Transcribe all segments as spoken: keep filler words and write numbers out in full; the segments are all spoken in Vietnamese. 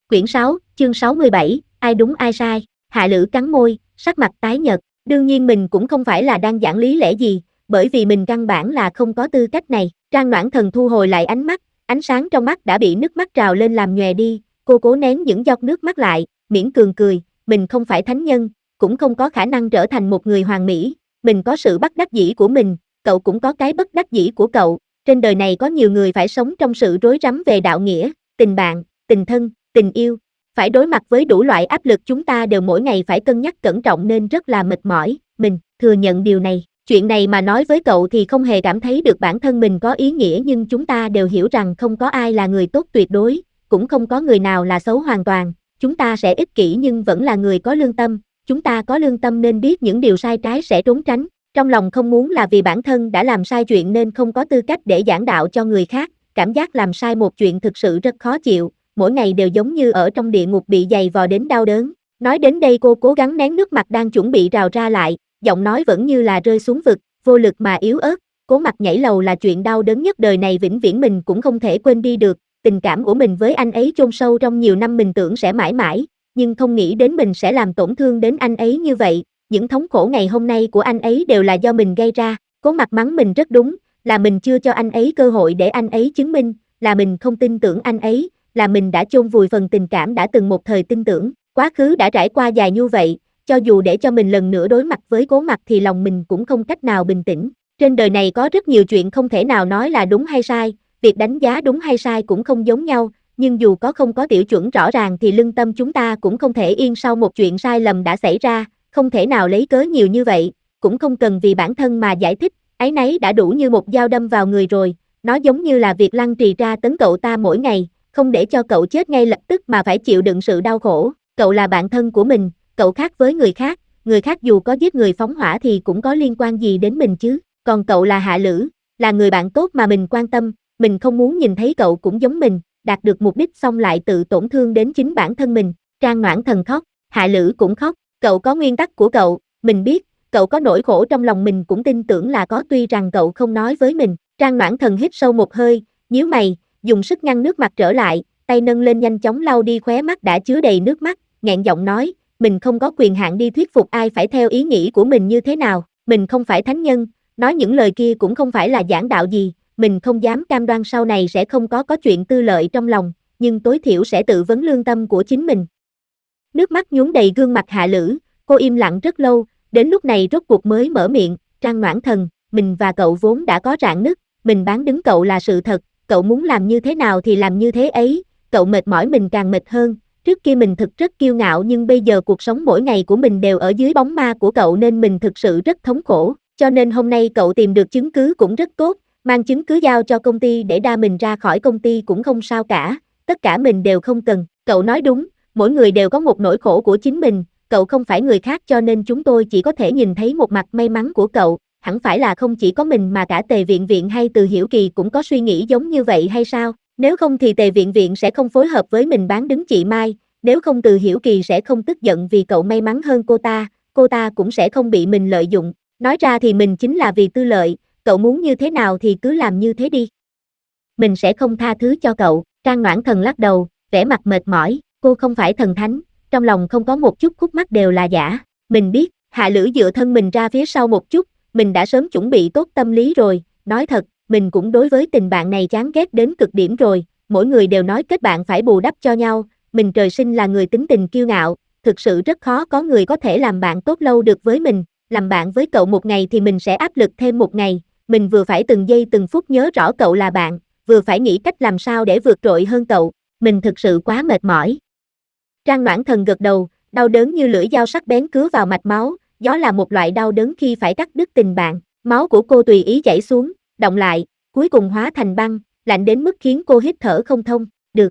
Quyển sáu, chương sáu mươi bảy, ai đúng ai sai. Hạ Lữ cắn môi, sắc mặt tái nhợt. Đương nhiên mình cũng không phải là đang giảng lý lẽ gì, bởi vì mình căn bản là không có tư cách này. Trang Noãn Thần thu hồi lại ánh mắt, ánh sáng trong mắt đã bị nước mắt trào lên làm nhòe đi, cô cố nén những giọt nước mắt lại, miễn cường cười, mình không phải thánh nhân, cũng không có khả năng trở thành một người hoàn mỹ, mình có sự bất đắc dĩ của mình, cậu cũng có cái bất đắc dĩ của cậu, trên đời này có nhiều người phải sống trong sự rối rắm về đạo nghĩa, tình bạn, tình thân, tình yêu, phải đối mặt với đủ loại áp lực chúng ta đều mỗi ngày phải cân nhắc cẩn trọng nên rất là mệt mỏi, mình thừa nhận điều này. Chuyện này mà nói với cậu thì không hề cảm thấy được bản thân mình có ý nghĩa nhưng chúng ta đều hiểu rằng không có ai là người tốt tuyệt đối, cũng không có người nào là xấu hoàn toàn, chúng ta sẽ ích kỷ nhưng vẫn là người có lương tâm, chúng ta có lương tâm nên biết những điều sai trái sẽ trốn tránh, trong lòng không muốn là vì bản thân đã làm sai chuyện nên không có tư cách để giảng đạo cho người khác, cảm giác làm sai một chuyện thực sự rất khó chịu, mỗi ngày đều giống như ở trong địa ngục bị giày vò đến đau đớn. Nói đến đây cô cố gắng nén nước mặt đang chuẩn bị trào ra lại, giọng nói vẫn như là rơi xuống vực, vô lực mà yếu ớt, cố mặt nhảy lầu là chuyện đau đớn nhất đời này vĩnh viễn mình cũng không thể quên đi được, tình cảm của mình với anh ấy chôn sâu trong nhiều năm mình tưởng sẽ mãi mãi, nhưng không nghĩ đến mình sẽ làm tổn thương đến anh ấy như vậy, những thống khổ ngày hôm nay của anh ấy đều là do mình gây ra, cố mặt mắng mình rất đúng, là mình chưa cho anh ấy cơ hội để anh ấy chứng minh, là mình không tin tưởng anh ấy, là mình đã chôn vùi phần tình cảm đã từng một thời tin tưởng, quá khứ đã trải qua dài như vậy, cho dù để cho mình lần nữa đối mặt với cố mặt thì lòng mình cũng không cách nào bình tĩnh. Trên đời này có rất nhiều chuyện không thể nào nói là đúng hay sai, việc đánh giá đúng hay sai cũng không giống nhau, nhưng dù có không có tiểu chuẩn rõ ràng thì lương tâm chúng ta cũng không thể yên sau một chuyện sai lầm đã xảy ra, không thể nào lấy cớ nhiều như vậy, cũng không cần vì bản thân mà giải thích, áy náy đã đủ như một dao đâm vào người rồi, nó giống như là việc Lăng Trì tra tấn cậu ta mỗi ngày, không để cho cậu chết ngay lập tức mà phải chịu đựng sự đau khổ, cậu là bạn thân của mình, cậu khác với người khác, người khác dù có giết người phóng hỏa thì cũng có liên quan gì đến mình chứ, còn cậu là Hạ Lữ, là người bạn tốt mà mình quan tâm, mình không muốn nhìn thấy cậu cũng giống mình, đạt được mục đích xong lại tự tổn thương đến chính bản thân mình. Trang Noãn Thần khóc, Hạ Lữ cũng khóc, cậu có nguyên tắc của cậu, mình biết, cậu có nỗi khổ trong lòng mình cũng tin tưởng là có tuy rằng cậu không nói với mình. Trang Noãn Thần hít sâu một hơi, nhíu mày, dùng sức ngăn nước mặt trở lại, tay nâng lên nhanh chóng lau đi khóe mắt đã chứa đầy nước mắt, nghẹn giọng nói, mình không có quyền hạn đi thuyết phục ai phải theo ý nghĩ của mình như thế nào, mình không phải thánh nhân, nói những lời kia cũng không phải là giảng đạo gì, mình không dám cam đoan sau này sẽ không có có chuyện tư lợi trong lòng, nhưng tối thiểu sẽ tự vấn lương tâm của chính mình. Nước mắt nhuốm đầy gương mặt Hạ Lữ, cô im lặng rất lâu, đến lúc này rốt cuộc mới mở miệng, Trang Noãn Thần, mình và cậu vốn đã có rạn nứt, mình bán đứng cậu là sự thật, cậu muốn làm như thế nào thì làm như thế ấy, cậu mệt mỏi mình càng mệt hơn, trước kia mình thực rất kiêu ngạo nhưng bây giờ cuộc sống mỗi ngày của mình đều ở dưới bóng ma của cậu nên mình thực sự rất thống khổ, cho nên hôm nay cậu tìm được chứng cứ cũng rất tốt, mang chứng cứ giao cho công ty để đa mình ra khỏi công ty cũng không sao cả, tất cả mình đều không cần, cậu nói đúng, mỗi người đều có một nỗi khổ của chính mình, cậu không phải người khác cho nên chúng tôi chỉ có thể nhìn thấy một mặt may mắn của cậu, hẳn phải là không chỉ có mình mà cả Tề Viện Viện hay Từ Hiểu Kỳ cũng có suy nghĩ giống như vậy hay sao, nếu không thì Tề Viện Viện sẽ không phối hợp với mình bán đứng chị Mai, nếu không Từ Hiểu Kỳ sẽ không tức giận vì cậu may mắn hơn cô ta, cô ta cũng sẽ không bị mình lợi dụng, nói ra thì mình chính là vì tư lợi, cậu muốn như thế nào thì cứ làm như thế đi. Mình sẽ không tha thứ cho cậu, Trang Noãn Thần lắc đầu, vẻ mặt mệt mỏi, cô không phải thần thánh, trong lòng không có một chút khúc mắc đều là giả, mình biết, Hạ Lữ dựa thân mình ra phía sau một chút, mình đã sớm chuẩn bị tốt tâm lý rồi, nói thật, mình cũng đối với tình bạn này chán ghét đến cực điểm rồi, mỗi người đều nói kết bạn phải bù đắp cho nhau, mình trời sinh là người tính tình kiêu ngạo, thực sự rất khó có người có thể làm bạn tốt lâu được với mình, làm bạn với cậu một ngày thì mình sẽ áp lực thêm một ngày, mình vừa phải từng giây từng phút nhớ rõ cậu là bạn, vừa phải nghĩ cách làm sao để vượt trội hơn cậu, mình thực sự quá mệt mỏi. Trang Noãn Thần gật đầu, đau đớn như lưỡi dao sắc bén cứa vào mạch máu, đó là một loại đau đớn khi phải cắt đứt tình bạn, máu của cô tùy ý chảy xuống, động lại, cuối cùng hóa thành băng, lạnh đến mức khiến cô hít thở không thông, được.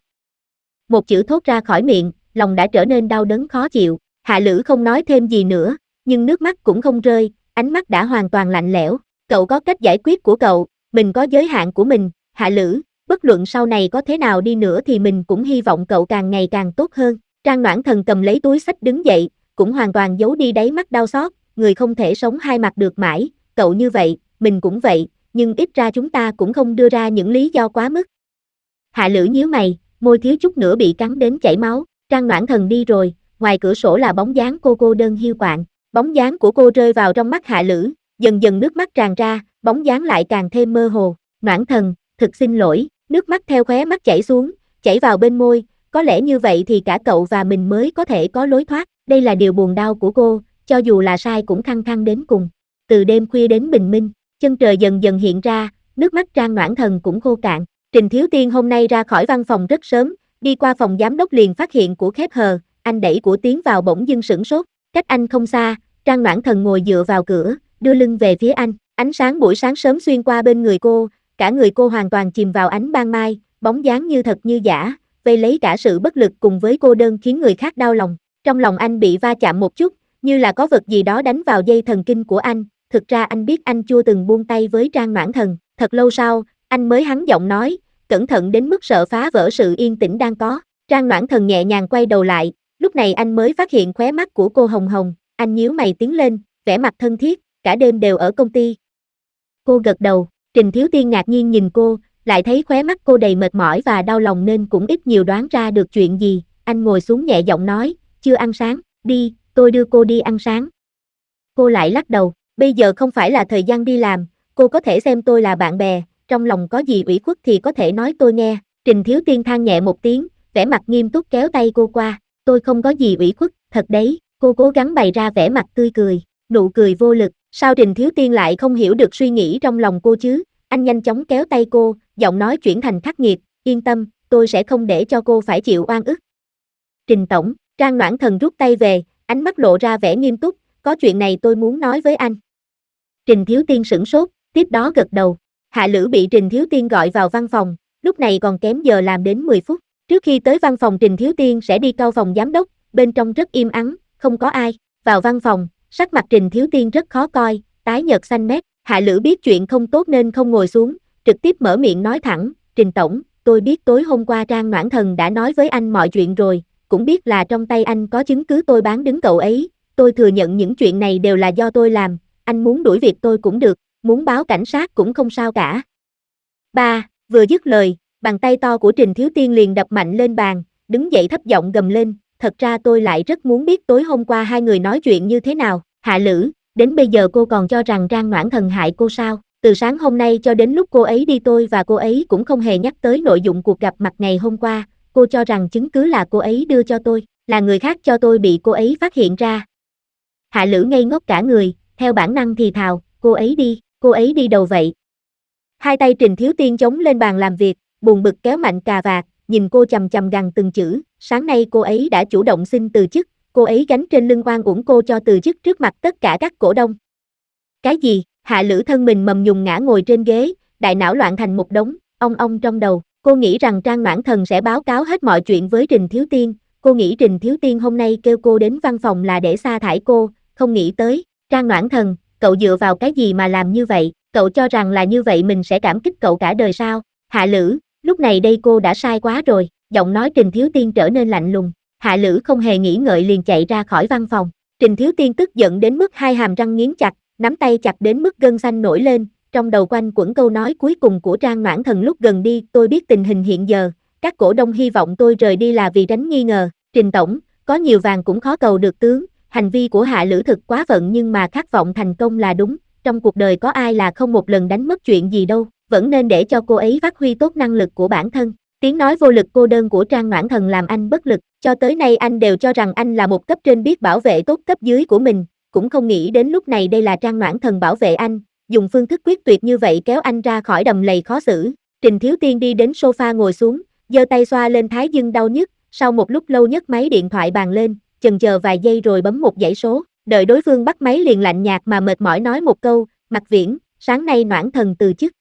Một chữ thốt ra khỏi miệng, lòng đã trở nên đau đớn khó chịu, Hạ Lữ không nói thêm gì nữa, nhưng nước mắt cũng không rơi, ánh mắt đã hoàn toàn lạnh lẽo, cậu có cách giải quyết của cậu, mình có giới hạn của mình, Hạ Lữ, bất luận sau này có thế nào đi nữa thì mình cũng hy vọng cậu càng ngày càng tốt hơn. Trang Noãn Thần cầm lấy túi xách đứng dậy, cũng hoàn toàn giấu đi đáy mắt đau xót, người không thể sống hai mặt được mãi, cậu như vậy, mình cũng vậy, nhưng ít ra chúng ta cũng không đưa ra những lý do quá mức. Hạ Lữ nhíu mày, môi thiếu chút nữa bị cắn đến chảy máu. Trang Noãn Thần đi rồi, ngoài cửa sổ là bóng dáng cô cô đơn hiu quạnh. Bóng dáng của cô rơi vào trong mắt Hạ Lữ, dần dần nước mắt tràn ra, bóng dáng lại càng thêm mơ hồ. Noãn Thần, thực xin lỗi, nước mắt theo khóe mắt chảy xuống, chảy vào bên môi, có lẽ như vậy thì cả cậu và mình mới có thể có lối thoát. Đây là điều buồn đau của cô, cho dù là sai cũng khăng khăng đến cùng. Từ đêm khuya đến bình minh, chân trời dần dần hiện ra, nước mắt Trang Noãn Thần cũng khô cạn. Trình Thiếu Tiên hôm nay ra khỏi văn phòng rất sớm, đi qua phòng giám đốc liền phát hiện của khép hờ, anh đẩy của tiến vào bỗng dưng sửng sốt. Cách anh không xa, Trang Noãn Thần ngồi dựa vào cửa, đưa lưng về phía anh. Ánh sáng buổi sáng sớm xuyên qua bên người cô, cả người cô hoàn toàn chìm vào ánh ban mai, bóng dáng như thật như giả, vây lấy cả sự bất lực cùng với cô đơn khiến người khác đau lòng. Trong lòng anh bị va chạm một chút, như là có vật gì đó đánh vào dây thần kinh của anh. Thực ra anh biết anh chưa từng buông tay với Trang Noãn Thần. Thật lâu sau, anh mới hắn giọng nói, cẩn thận đến mức sợ phá vỡ sự yên tĩnh đang có. Trang Noãn Thần nhẹ nhàng quay đầu lại, lúc này anh mới phát hiện khóe mắt của cô hồng hồng, anh nhíu mày tiến lên, vẻ mặt thân thiết, cả đêm đều ở công ty. Cô gật đầu, Trình Thiếu Tiên ngạc nhiên nhìn cô, lại thấy khóe mắt cô đầy mệt mỏi và đau lòng nên cũng ít nhiều đoán ra được chuyện gì. Anh ngồi xuống nhẹ giọng nói, chưa ăn sáng, đi, tôi đưa cô đi ăn sáng. Cô lại lắc đầu, bây giờ không phải là thời gian đi làm, cô có thể xem tôi là bạn bè, trong lòng có gì ủy khuất thì có thể nói tôi nghe. Trình Thiếu Tiên than nhẹ một tiếng, vẻ mặt nghiêm túc kéo tay cô qua, tôi không có gì ủy khuất, thật đấy. Cô cố gắng bày ra vẻ mặt tươi cười, nụ cười vô lực. Sao Trình Thiếu Tiên lại không hiểu được suy nghĩ trong lòng cô chứ? Anh nhanh chóng kéo tay cô, giọng nói chuyển thành khắc nghiệt, yên tâm, tôi sẽ không để cho cô phải chịu oan ức. Trình tổng, Trang Noãn Thần rút tay về, ánh mắt lộ ra vẻ nghiêm túc, có chuyện này tôi muốn nói với anh. Trình Thiếu Tiên sửng sốt, tiếp đó gật đầu. Hạ Lữ bị Trình Thiếu Tiên gọi vào văn phòng, lúc này còn kém giờ làm đến mười phút. Trước khi tới văn phòng Trình Thiếu Tiên sẽ đi cau phòng giám đốc, bên trong rất im ắng, không có ai. Vào văn phòng, sắc mặt Trình Thiếu Tiên rất khó coi, tái nhợt xanh mét. Hạ Lữ biết chuyện không tốt nên không ngồi xuống, trực tiếp mở miệng nói thẳng, Trình tổng, tôi biết tối hôm qua Trang Noãn Thần đã nói với anh mọi chuyện rồi, cũng biết là trong tay anh có chứng cứ tôi bán đứng cậu ấy, tôi thừa nhận những chuyện này đều là do tôi làm, anh muốn đuổi việc tôi cũng được, muốn báo cảnh sát cũng không sao cả. Ba, vừa dứt lời, bàn tay to của Trình Thiếu Tiên liền đập mạnh lên bàn, đứng dậy thấp giọng gầm lên, thật ra tôi lại rất muốn biết tối hôm qua hai người nói chuyện như thế nào. Hạ Lữ, đến bây giờ cô còn cho rằng Trang Noãn Thần hại cô sao? Từ sáng hôm nay cho đến lúc cô ấy đi tôi và cô ấy cũng không hề nhắc tới nội dụng cuộc gặp mặt ngày hôm qua, cô cho rằng chứng cứ là cô ấy đưa cho tôi, là người khác cho tôi bị cô ấy phát hiện ra. Hạ Lữ ngây ngốc cả người, theo bản năng thì thào, cô ấy đi, cô ấy đi đâu vậy? Hai tay Trình Thiếu Tiên chống lên bàn làm việc, buồn bực kéo mạnh cà vạt, nhìn cô chằm chằm gằn từng chữ, sáng nay cô ấy đã chủ động xin từ chức, cô ấy gánh trên lưng oan uổng cô cho từ chức trước mặt tất cả các cổ đông. Cái gì? Hạ Lữ thân mình mầm nhùng ngã ngồi trên ghế, đại não loạn thành một đống, ong ong trong đầu, cô nghĩ rằng Trang Noãn Thần sẽ báo cáo hết mọi chuyện với Trình Thiếu Tiên, cô nghĩ Trình Thiếu Tiên hôm nay kêu cô đến văn phòng là để sa thải cô, không nghĩ tới, Trang Noãn Thần, cậu dựa vào cái gì mà làm như vậy, cậu cho rằng là như vậy mình sẽ cảm kích cậu cả đời sao? Hạ Lữ, lúc này đây cô đã sai quá rồi, giọng nói Trình Thiếu Tiên trở nên lạnh lùng. Hạ Lữ không hề nghĩ ngợi liền chạy ra khỏi văn phòng. Trình Thiếu Tiên tức giận đến mức hai hàm răng nghiến chặt, nắm tay chặt đến mức gân xanh nổi lên, trong đầu quanh quẩn câu nói cuối cùng của Trang Noãn Thần lúc gần đi, tôi biết tình hình hiện giờ, các cổ đông hy vọng tôi rời đi là vì tránh nghi ngờ, Trình tổng, có nhiều vàng cũng khó cầu được tướng, hành vi của Hạ Lữ thực quá phận nhưng mà khát vọng thành công là đúng, trong cuộc đời có ai là không một lần đánh mất chuyện gì đâu, vẫn nên để cho cô ấy phát huy tốt năng lực của bản thân. Tiếng nói vô lực cô đơn của Trang Noãn Thần làm anh bất lực, cho tới nay anh đều cho rằng anh là một cấp trên biết bảo vệ tốt cấp dưới của mình, cũng không nghĩ đến lúc này đây là Trang Noãn Thần bảo vệ anh, dùng phương thức quyết tuyệt như vậy kéo anh ra khỏi đầm lầy khó xử. Trình Thiếu Tiên đi đến sofa ngồi xuống, giơ tay xoa lên thái dương đau nhức, sau một lúc lâu nhấc máy điện thoại bàn lên, chần chờ vài giây rồi bấm một dãy số, đợi đối phương bắt máy liền lạnh nhạt mà mệt mỏi nói một câu, Mạc Viễn, sáng nay Noãn Thần từ chức.